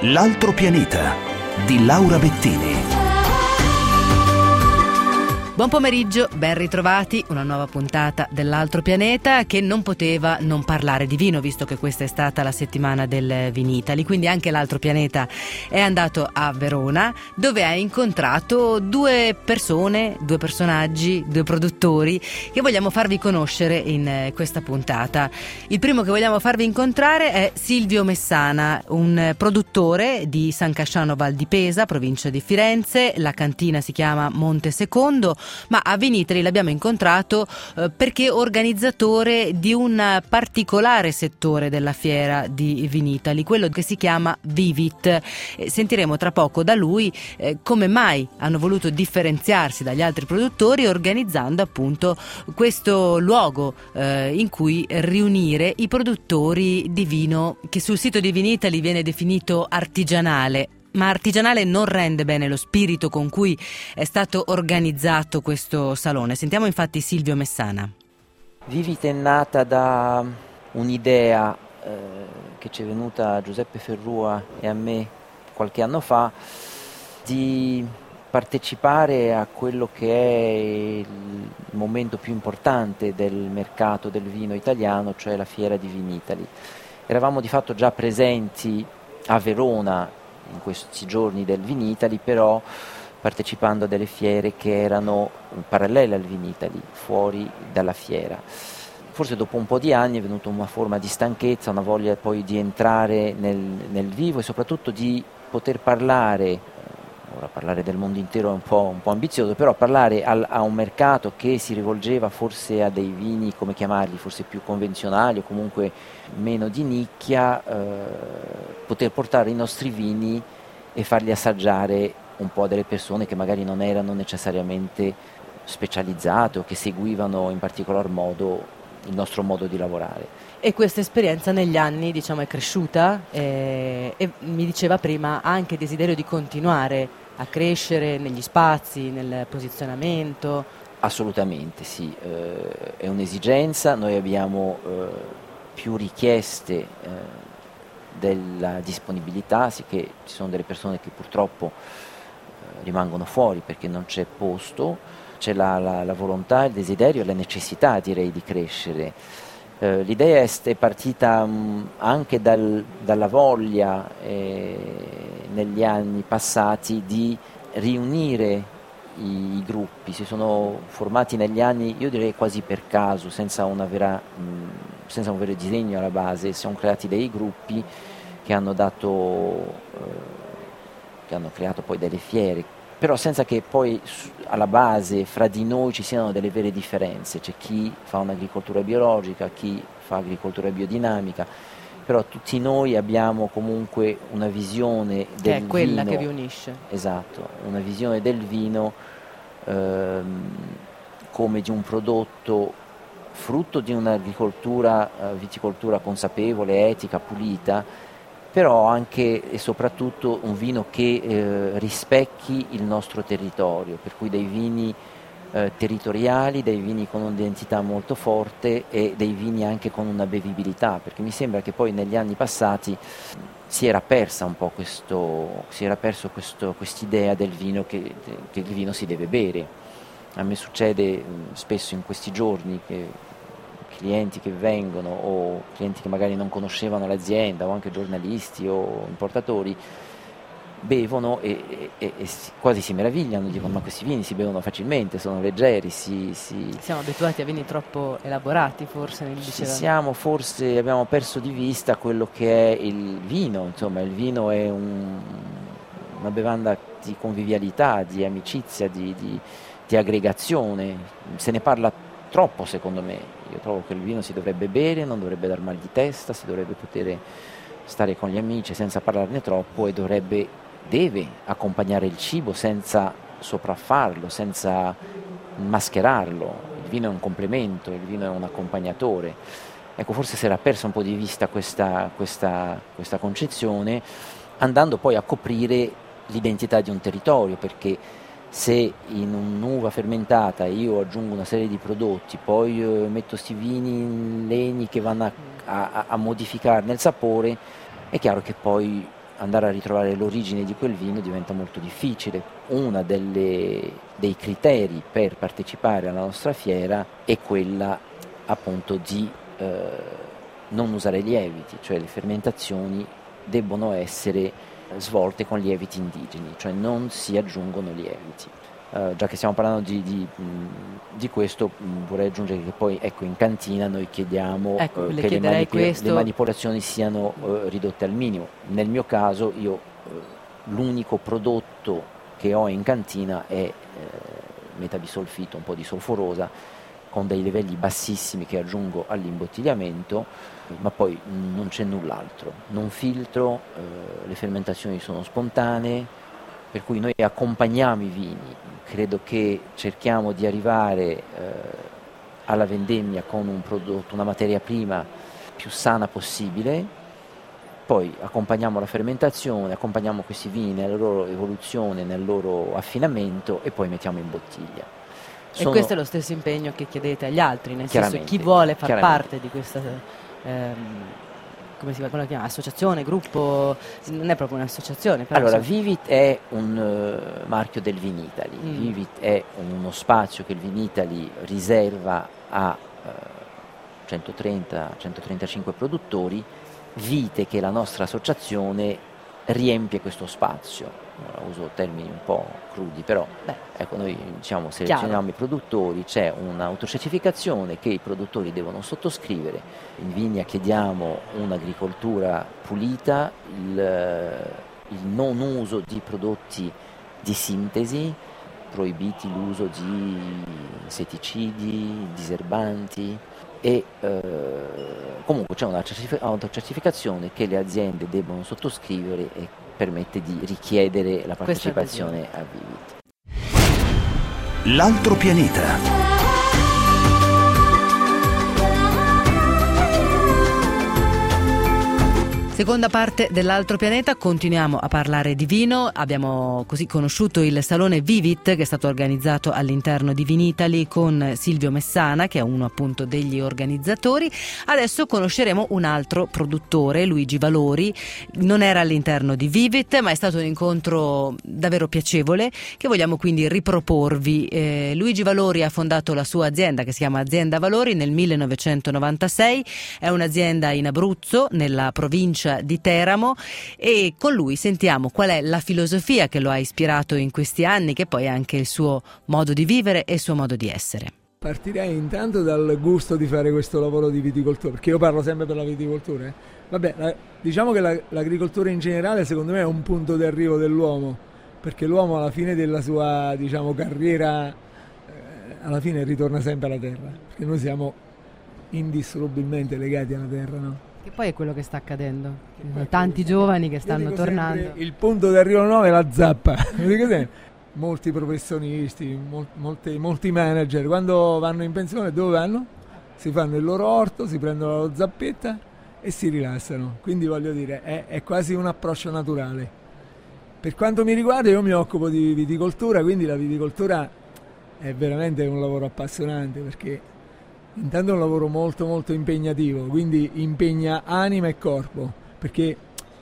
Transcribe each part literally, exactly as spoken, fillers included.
L'altro pianeta di Laura Bettini. Buon pomeriggio, ben ritrovati, una nuova puntata dell'Altro Pianeta che non poteva non parlare di vino, visto che questa è stata la settimana del Vinitaly, quindi anche l'Altro Pianeta è andato a Verona, dove ha incontrato due persone, due personaggi, due produttori che vogliamo farvi conoscere in questa puntata. Il primo che vogliamo farvi incontrare è Silvio Messana, un produttore di San Casciano Val di Pesa, provincia di Firenze. La cantina si chiama Monte Secondo, ma a Vinitaly l'abbiamo incontrato eh, perché organizzatore di un particolare settore della fiera di Vinitaly, quello che si chiama Vivit. Eh, sentiremo tra poco da lui eh, come mai hanno voluto differenziarsi dagli altri produttori organizzando appunto questo luogo eh, in cui riunire i produttori di vino che sul sito di Vinitaly viene definito artigianale. Ma artigianale non rende bene lo spirito con cui è stato organizzato questo salone. Sentiamo infatti Silvio Messana. Vivit è nata da un'idea eh, che ci è venuta a Giuseppe Ferrua e a me qualche anno fa di partecipare a quello che è il momento più importante del mercato del vino italiano, cioè la fiera di Vinitaly. Eravamo di fatto già presenti a Verona in questi giorni del Vinitaly, però partecipando a delle fiere che erano parallele al Vinitaly, fuori dalla fiera. Forse dopo un po' di anni è venuta una forma di stanchezza, una voglia poi di entrare nel, nel vivo e soprattutto di poter parlare, ora parlare del mondo intero è un po', un po' ambizioso, però parlare al, a un mercato che si rivolgeva forse a dei vini, come chiamarli, forse più convenzionali o comunque meno di nicchia, eh, poter portare i nostri vini e farli assaggiare un po' a delle persone che magari non erano necessariamente specializzate o che seguivano in particolar modo il nostro modo di lavorare. E questa esperienza negli anni, diciamo, è cresciuta e, e mi diceva prima ha anche desiderio di continuare a crescere negli spazi, nel posizionamento. Assolutamente sì, eh, è un'esigenza, noi abbiamo eh, più richieste eh, della disponibilità, sì che ci sono delle persone che purtroppo eh, rimangono fuori perché non c'è posto, c'è la, la, la volontà, il desiderio e la necessità, direi, di crescere. Eh, l'idea è, è partita mh, anche dal, dalla voglia eh, negli anni passati di riunire i, i gruppi. Si sono formati negli anni, io direi quasi per caso, senza una vera, mh, senza un vero disegno alla base. Si sono creati dei gruppi che hanno dato, eh, che hanno creato poi delle fiere, però senza che poi alla base fra di noi ci siano delle vere differenze. C'è chi fa un'agricoltura biologica, chi fa agricoltura biodinamica, però tutti noi abbiamo comunque una visione del vino. Che è quella vino, che vi unisce. Esatto, una visione del vino ehm, come di un prodotto frutto di un'agricoltura, eh, viticoltura consapevole, etica, pulita, però anche e soprattutto un vino che eh, rispecchi il nostro territorio, per cui dei vini eh, territoriali, dei vini con un'identità molto forte e dei vini anche con una bevibilità, perché mi sembra che poi negli anni passati si era persa un po' questo, si era perso questo, quest'idea del vino che, che il vino si deve bere. A me succede mh, spesso in questi giorni che clienti che vengono o clienti che magari non conoscevano l'azienda o anche giornalisti o importatori bevono e, e, e quasi si meravigliano, dicono ma questi vini si bevono facilmente, sono leggeri, si, si... Siamo abituati a vini troppo elaborati forse, nel Ci siamo forse, abbiamo perso di vista quello che è il vino, insomma il vino è un, una bevanda di convivialità, di amicizia, di, di, di aggregazione, se ne parla troppo secondo me. Io trovo che il vino si dovrebbe bere, non dovrebbe dar mal di testa, si dovrebbe poter stare con gli amici senza parlarne troppo e dovrebbe, deve accompagnare il cibo senza sopraffarlo, senza mascherarlo. Il vino è un complemento, il vino è un accompagnatore. Ecco, forse si era persa un po' di vista questa, questa, questa concezione, andando poi a coprire l'identità di un territorio, perché se in un'uva fermentata io aggiungo una serie di prodotti, poi eh, metto sti vini in legni che vanno a, a, a modificarne il sapore, è chiaro che poi andare a ritrovare l'origine di quel vino diventa molto difficile. Uno dei criteri per partecipare alla nostra fiera è quella appunto di eh, non usare lieviti, cioè le fermentazioni debbono essere svolte con lieviti indigeni, cioè non si aggiungono lieviti. Uh, già che stiamo parlando di, di, mh, di questo, mh, vorrei aggiungere che poi ecco, in cantina noi chiediamo ecco, uh, le che le, manip- questo... le manipolazioni siano uh, ridotte al minimo. Nel mio caso io uh, l'unico prodotto che ho in cantina è uh, metabisolfito, un po' di solforosa, con dei livelli bassissimi che aggiungo all'imbottigliamento, ma poi mh, non c'è null'altro. Non filtro, uh, le fermentazioni sono spontanee, per cui noi accompagniamo i vini. Credo che cerchiamo di arrivare eh, alla vendemmia con un prodotto, una materia prima più sana possibile, poi accompagniamo la fermentazione, accompagniamo questi vini nella loro evoluzione, nel loro affinamento e poi mettiamo in bottiglia. Sono... E questo è lo stesso impegno che chiedete agli altri, nel senso chi vuole far parte di questa... Ehm, come si chiama? Associazione, gruppo, non è proprio un'associazione. Però allora, so. Vivit è un uh, marchio del Vinitaly. Mm. Vivit è uno spazio che il Vinitaly riserva a uh, centotrenta centotrentacinque produttori, vite che la nostra associazione riempie questo spazio. Ora, uso termini un po' crudi, però Beh, ecco, noi diciamo, selezioniamo chiaro. I produttori, c'è un'autocertificazione che i produttori devono sottoscrivere. In Vigna chiediamo un'agricoltura pulita, il, il non uso di prodotti di sintesi, proibiti l'uso di insetticidi, diserbanti e eh, comunque c'è un'autocertificazione che le aziende debbono sottoscrivere e permette di richiedere la partecipazione a Vivit. L'altro pianeta. Seconda parte dell'altro pianeta, continuiamo a parlare di vino. Abbiamo così conosciuto il salone Vivit che è stato organizzato all'interno di Vinitaly con Silvio Messana, che è uno appunto degli organizzatori. Adesso conosceremo un altro produttore, Luigi Valori. Non era all'interno di Vivit, ma è stato un incontro davvero piacevole che vogliamo quindi riproporvi. Eh, Luigi Valori ha fondato la sua azienda che si chiama Azienda Valori nel millenovecentonovantasei, è un'azienda in Abruzzo, nella provincia di Teramo, e con lui sentiamo qual è la filosofia che lo ha ispirato in questi anni, che poi è anche il suo modo di vivere e il suo modo di essere. Partirei intanto dal gusto di fare questo lavoro di viticoltura, perché io parlo sempre per la viticoltura. Eh. Vabbè, la, diciamo che la, l'agricoltura in generale secondo me è un punto di arrivo dell'uomo, perché l'uomo alla fine della sua, diciamo, carriera, eh, alla fine ritorna sempre alla terra, perché noi siamo indissolubilmente legati alla terra, no? Che poi è quello che sta accadendo. Ci sono tanti giovani che stanno tornando. Il punto di arrivo nuovo è la zappa. Molti professionisti, mol, molti, molti manager, quando vanno in pensione dove vanno? Si fanno il loro orto, si prendono la loro zappetta e si rilassano. Quindi voglio dire, è, è quasi un approccio naturale. Per quanto mi riguarda, io mi occupo di viticoltura, quindi la viticoltura è veramente un lavoro appassionante, perché intanto è un lavoro molto molto impegnativo, quindi impegna anima e corpo, perché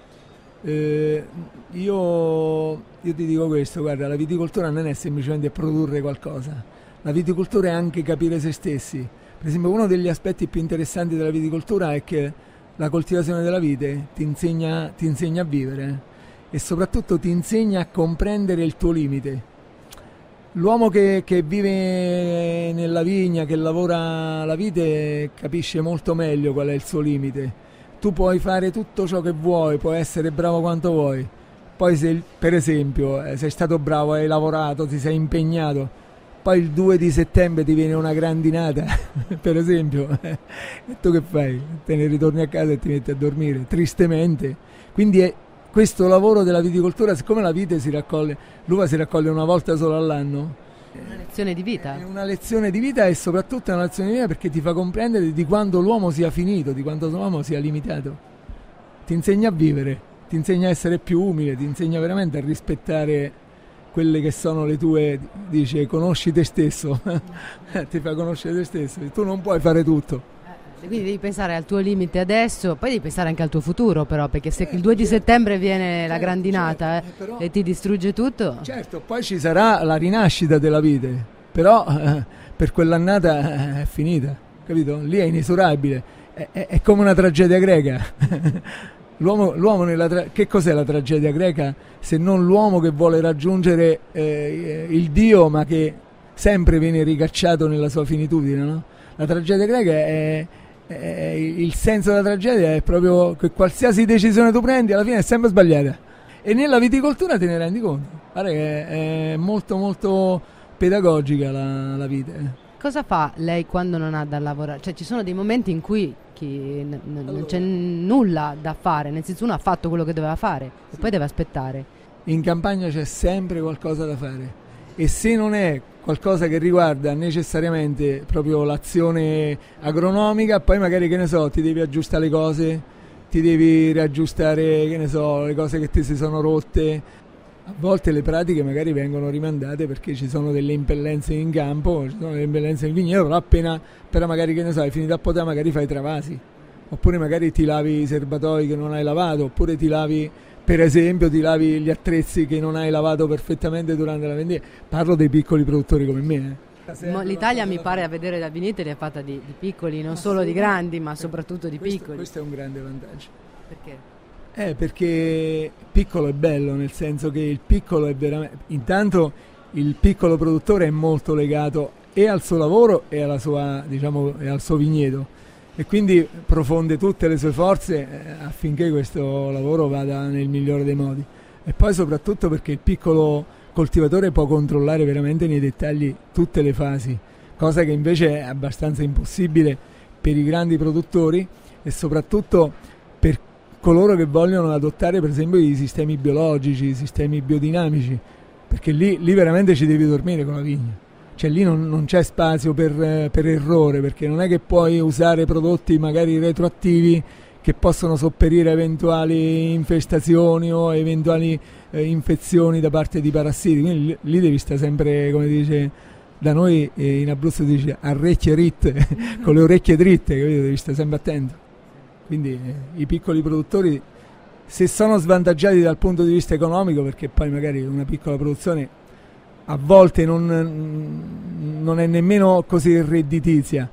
eh, io, io ti dico questo, guarda, la viticoltura non è semplicemente produrre qualcosa, la viticoltura è anche capire se stessi. Per esempio, uno degli aspetti più interessanti della viticoltura è che la coltivazione della vite ti insegna, ti insegna a vivere e soprattutto ti insegna a comprendere il tuo limite. L'uomo che, che vive nella vigna, che lavora la vite, capisce molto meglio qual è il suo limite. Tu puoi fare tutto ciò che vuoi, puoi essere bravo quanto vuoi. Poi se, per esempio, sei stato bravo, hai lavorato, ti sei impegnato, poi il due di settembre ti viene una grandinata, per esempio, e tu che fai? Te ne ritorni a casa e ti metti a dormire, tristemente. Quindi è questo lavoro della viticoltura, siccome la vite si raccoglie, l'uva si raccoglie una volta solo all'anno, è una lezione di vita. È una lezione di vita e soprattutto è una lezione di vita perché ti fa comprendere di quanto l'uomo sia finito, di quanto l'uomo sia limitato. Ti insegna a vivere, ti insegna a essere più umile, ti insegna veramente a rispettare quelle che sono le tue, dice, conosci te stesso, ti fa conoscere te stesso, tu non puoi fare tutto. Quindi devi pensare al tuo limite adesso, poi devi pensare anche al tuo futuro però, perché se il due di settembre viene la grandinata eh, però, e ti distrugge tutto. Certo, poi ci sarà la rinascita della vite, però eh, per quell'annata eh, è finita, capito? Lì è inesorabile, è, è, è come una tragedia greca. L'uomo, l'uomo nella tra- che cos'è la tragedia greca se non l'uomo che vuole raggiungere eh, il Dio ma che sempre viene ricacciato nella sua finitudine, no? La tragedia greca è, è il senso della tragedia è proprio che qualsiasi decisione tu prendi alla fine è sempre sbagliata, e nella viticoltura te ne rendi conto. Guarda che è molto molto pedagogica la, la vite. Cosa fa lei quando non ha da lavorare? Cioè ci sono dei momenti in cui chi, n- n- non c'è nulla da fare, nel senso uno ha fatto quello che doveva fare e poi deve aspettare. In campagna c'è sempre qualcosa da fare, e se non è qualcosa che riguarda necessariamente proprio l'azione agronomica, poi magari, che ne so, ti devi aggiustare le cose, ti devi riaggiustare, che ne so, le cose che ti si sono rotte. A volte le pratiche magari vengono rimandate perché ci sono delle impellenze in campo, ci sono delle impellenze in vigneto, però appena, però magari, che ne so, hai finito a potare, magari fai travasi, oppure magari ti lavi i serbatoi che non hai lavato, oppure ti lavi, per esempio, ti lavi gli attrezzi che non hai lavato perfettamente durante la vendita. Parlo dei piccoli produttori come me. Eh. L'Italia, mi pare, a vedere da Vinitaly è fatta di, di piccoli, non solo di grandi, ma soprattutto di questo, piccoli. Questo è un grande vantaggio. Perché? Eh, perché piccolo è bello, nel senso che il piccolo è veramente... Intanto il piccolo produttore è molto legato e al suo lavoro e alla sua, diciamo, e al suo vigneto, e quindi profonde tutte le sue forze eh, affinché questo lavoro vada nel migliore dei modi. E poi soprattutto perché il piccolo coltivatore può controllare veramente nei dettagli tutte le fasi, cosa che invece è abbastanza impossibile per i grandi produttori, e soprattutto per coloro che vogliono adottare per esempio i sistemi biologici, i sistemi biodinamici, perché lì, lì veramente ci devi dormire con la vigna. Cioè lì non, non c'è spazio per, per errore, perché non è che puoi usare prodotti magari retroattivi che possono sopperire a eventuali infestazioni o eventuali eh, infezioni da parte di parassiti. Quindi lì, lì devi stare sempre, come dice da noi eh, in Abruzzo si dice orecchie ritte, con le orecchie dritte, capito? Devi stare sempre attento. Quindi eh, i piccoli produttori, se sono svantaggiati dal punto di vista economico, perché poi magari una piccola produzione a volte non, non è nemmeno così redditizia,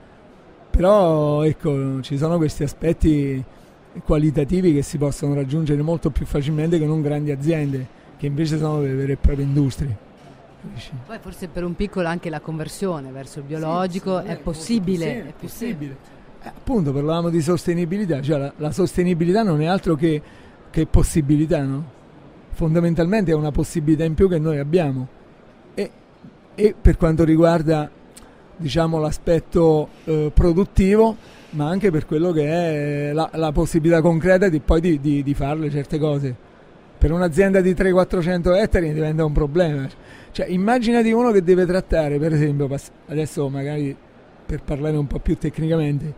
però ecco, ci sono questi aspetti qualitativi che si possono raggiungere molto più facilmente che non grandi aziende, che invece sono delle vere e proprie industrie. Poi forse per un piccolo anche la conversione verso il biologico sì, sì, è possibile. Sì, è possibile. Eh, appunto, parlavamo di sostenibilità, cioè la, la sostenibilità non è altro che, che possibilità, no? Fondamentalmente è una possibilità in più che noi abbiamo, e, e per quanto riguarda, diciamo, l'aspetto eh, produttivo, ma anche per quello che è la, la possibilità concreta di poi di, di, di farle certe cose. Per un'azienda di trecento quattrocento ettari diventa un problema. Cioè, immaginati uno che deve trattare, per esempio, adesso magari per parlare un po' più tecnicamente,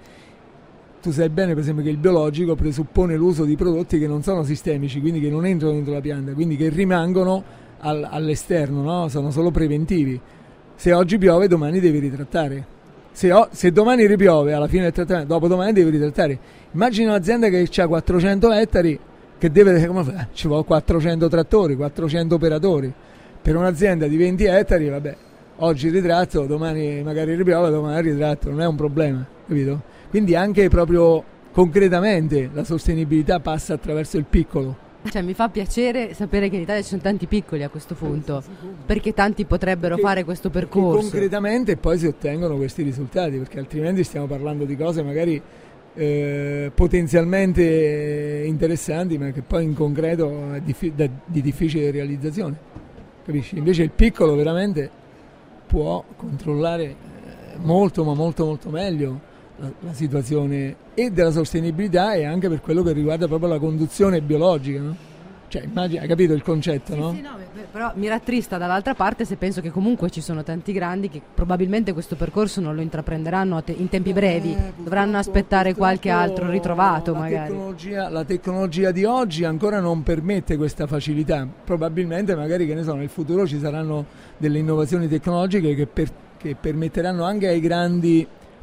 tu sai bene per esempio che il biologico presuppone l'uso di prodotti che non sono sistemici, quindi che non entrano dentro la pianta, quindi che rimangono al, all'esterno, no? Sono solo preventivi. Se oggi piove, domani devi ritrattare. Se, o, se domani ripiove, alla fine del trattamento, dopo domani devi ritrattare. Immagina un'azienda che ha quattrocento ettari, che deve, come fa? Ci vuole quattrocento trattori, quattrocento operatori. Per un'azienda di venti ettari, vabbè, oggi ritratto, domani magari ripiove, domani ritratto, non è un problema, capito? Quindi anche proprio concretamente la sostenibilità passa attraverso il piccolo. Cioè, mi fa piacere sapere che in Italia ci sono tanti piccoli a questo punto, perché tanti potrebbero perché, fare questo percorso. Concretamente poi si ottengono questi risultati, perché altrimenti stiamo parlando di cose magari eh, potenzialmente interessanti, ma che poi in concreto è diffi- da, di difficile realizzazione. Capisci? Invece il piccolo veramente può controllare eh, molto, ma molto molto meglio la, la situazione e della sostenibilità, e anche per quello che riguarda proprio la conduzione biologica, no? Cioè, immagina, hai capito il concetto, sì, no? Sì, no, però mi rattrista dall'altra parte se penso che comunque ci sono tanti grandi che probabilmente questo percorso non lo intraprenderanno a te- in tempi brevi, eh, dovranno aspettare qualche altro ritrovato la magari. Tecnologia, la tecnologia di oggi ancora non permette questa facilità, probabilmente magari, che ne so, nel futuro ci saranno delle innovazioni tecnologiche che, per, che permetteranno anche ai grandi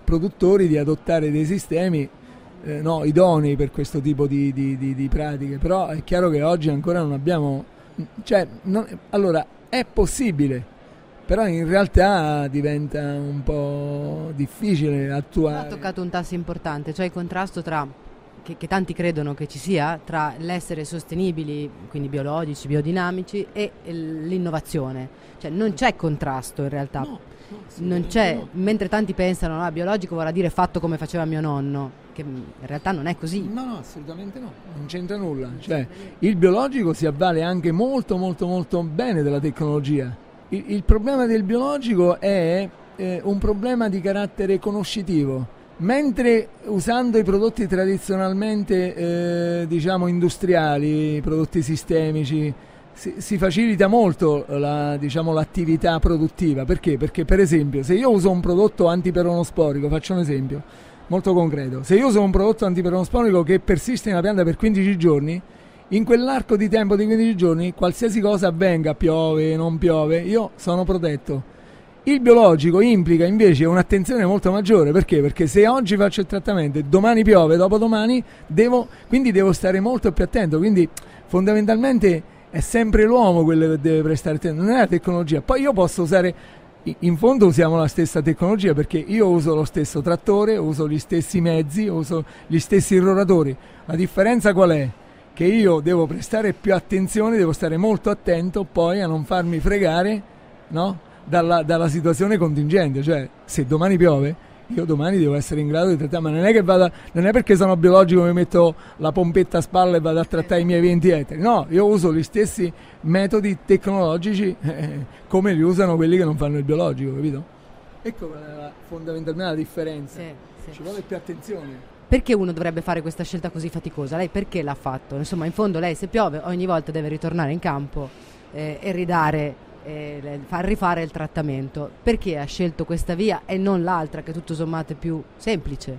produttori di adottare dei sistemi eh, no, idonei per questo tipo di, di, di, di pratiche, però è chiaro che oggi ancora non abbiamo, cioè, non, allora è possibile, però in realtà diventa un po' difficile attuare. Ha toccato un tasto importante, cioè il contrasto tra Che, che tanti credono che ci sia tra l'essere sostenibili, quindi biologici, biodinamici, e l'innovazione. Cioè non c'è contrasto in realtà. No, no, non c'è, no. Mentre tanti pensano ah, biologico vorrà dire fatto come faceva mio nonno, che in realtà non è così. No, no, assolutamente no, non c'entra nulla. Cioè, il biologico si avvale anche molto, molto, molto bene della tecnologia. Il, il problema del biologico è eh, un problema di carattere conoscitivo. Mentre usando i prodotti tradizionalmente eh, diciamo industriali, prodotti sistemici, si, si facilita molto la, diciamo, l'attività produttiva. Perché? Perché per esempio se io uso un prodotto antiperonosporico, faccio un esempio molto concreto, se io uso un prodotto antiperonosporico che persiste nella pianta per quindici giorni, in quell'arco di tempo di quindici giorni, qualsiasi cosa avvenga, piove, non piove, io sono protetto. Il biologico implica invece un'attenzione molto maggiore. Perché? Perché se oggi faccio il trattamento e domani piove, dopodomani devo, quindi devo stare molto più attento. Quindi fondamentalmente è sempre l'uomo quello che deve prestare attenzione, non è la tecnologia. Poi io posso usare, in fondo usiamo la stessa tecnologia, perché io uso lo stesso trattore, uso gli stessi mezzi, uso gli stessi irroratori. La differenza qual è? Che io devo prestare più attenzione, devo stare molto attento poi a non farmi fregare, no? Dalla, dalla situazione contingente, cioè se domani piove io domani devo essere in grado di trattare, ma non è che vada, non è perché sono biologico mi metto la pompetta a spalla e vado a trattare i miei venti ettari, no, io uso gli stessi metodi tecnologici eh, come li usano quelli che non fanno il biologico, capito? Ecco la, fondamentalmente la differenza. Sì, sì. Ci vuole più attenzione. Perché uno dovrebbe fare questa scelta così faticosa? Lei perché l'ha fatto? Insomma, in fondo lei se piove ogni volta deve ritornare in campo eh, e ridare, eh, far rifare il trattamento. Perché ha scelto questa via e non l'altra che tutto sommato è più semplice?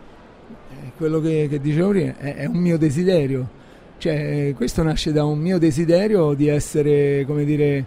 Eh, quello che, che dicevo prima è, è un mio desiderio, cioè questo nasce da un mio desiderio di essere, come dire,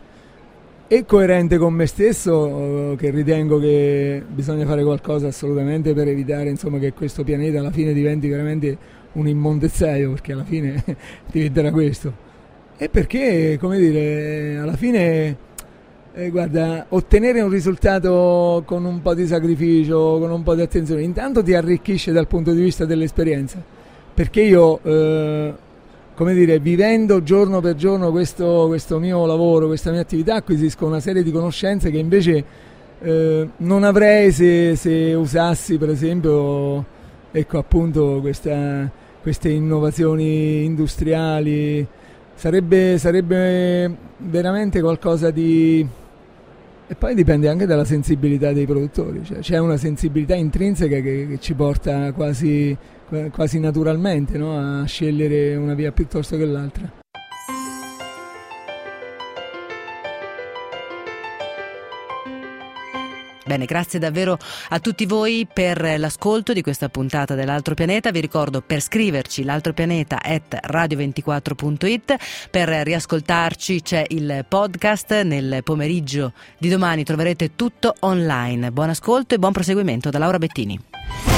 e coerente con me stesso, che ritengo che bisogna fare qualcosa assolutamente per evitare, insomma, che questo pianeta alla fine diventi veramente un immondezzaio, perché alla fine diventerà questo. E perché, come dire, alla fine, eh, guarda, ottenere un risultato con un po' di sacrificio, con un po' di attenzione, intanto ti arricchisce dal punto di vista dell'esperienza, perché io... Eh, come dire, vivendo giorno per giorno questo, questo mio lavoro, questa mia attività, acquisisco una serie di conoscenze che invece eh, non avrei se, se usassi, per esempio, ecco appunto questa, queste innovazioni industriali. Sarebbe, sarebbe veramente qualcosa di... E poi dipende anche dalla sensibilità dei produttori, cioè, c'è una sensibilità intrinseca che, che ci porta quasi... quasi naturalmente, no? A scegliere una via piuttosto che l'altra. Bene, grazie davvero a tutti voi per l'ascolto di questa puntata dell'Altro Pianeta. Vi ricordo, per scriverci l'altropianeta at radio ventiquattro punto it, per riascoltarci c'è il podcast. Nel pomeriggio di domani troverete tutto online. Buon ascolto e buon proseguimento da Laura Bettini.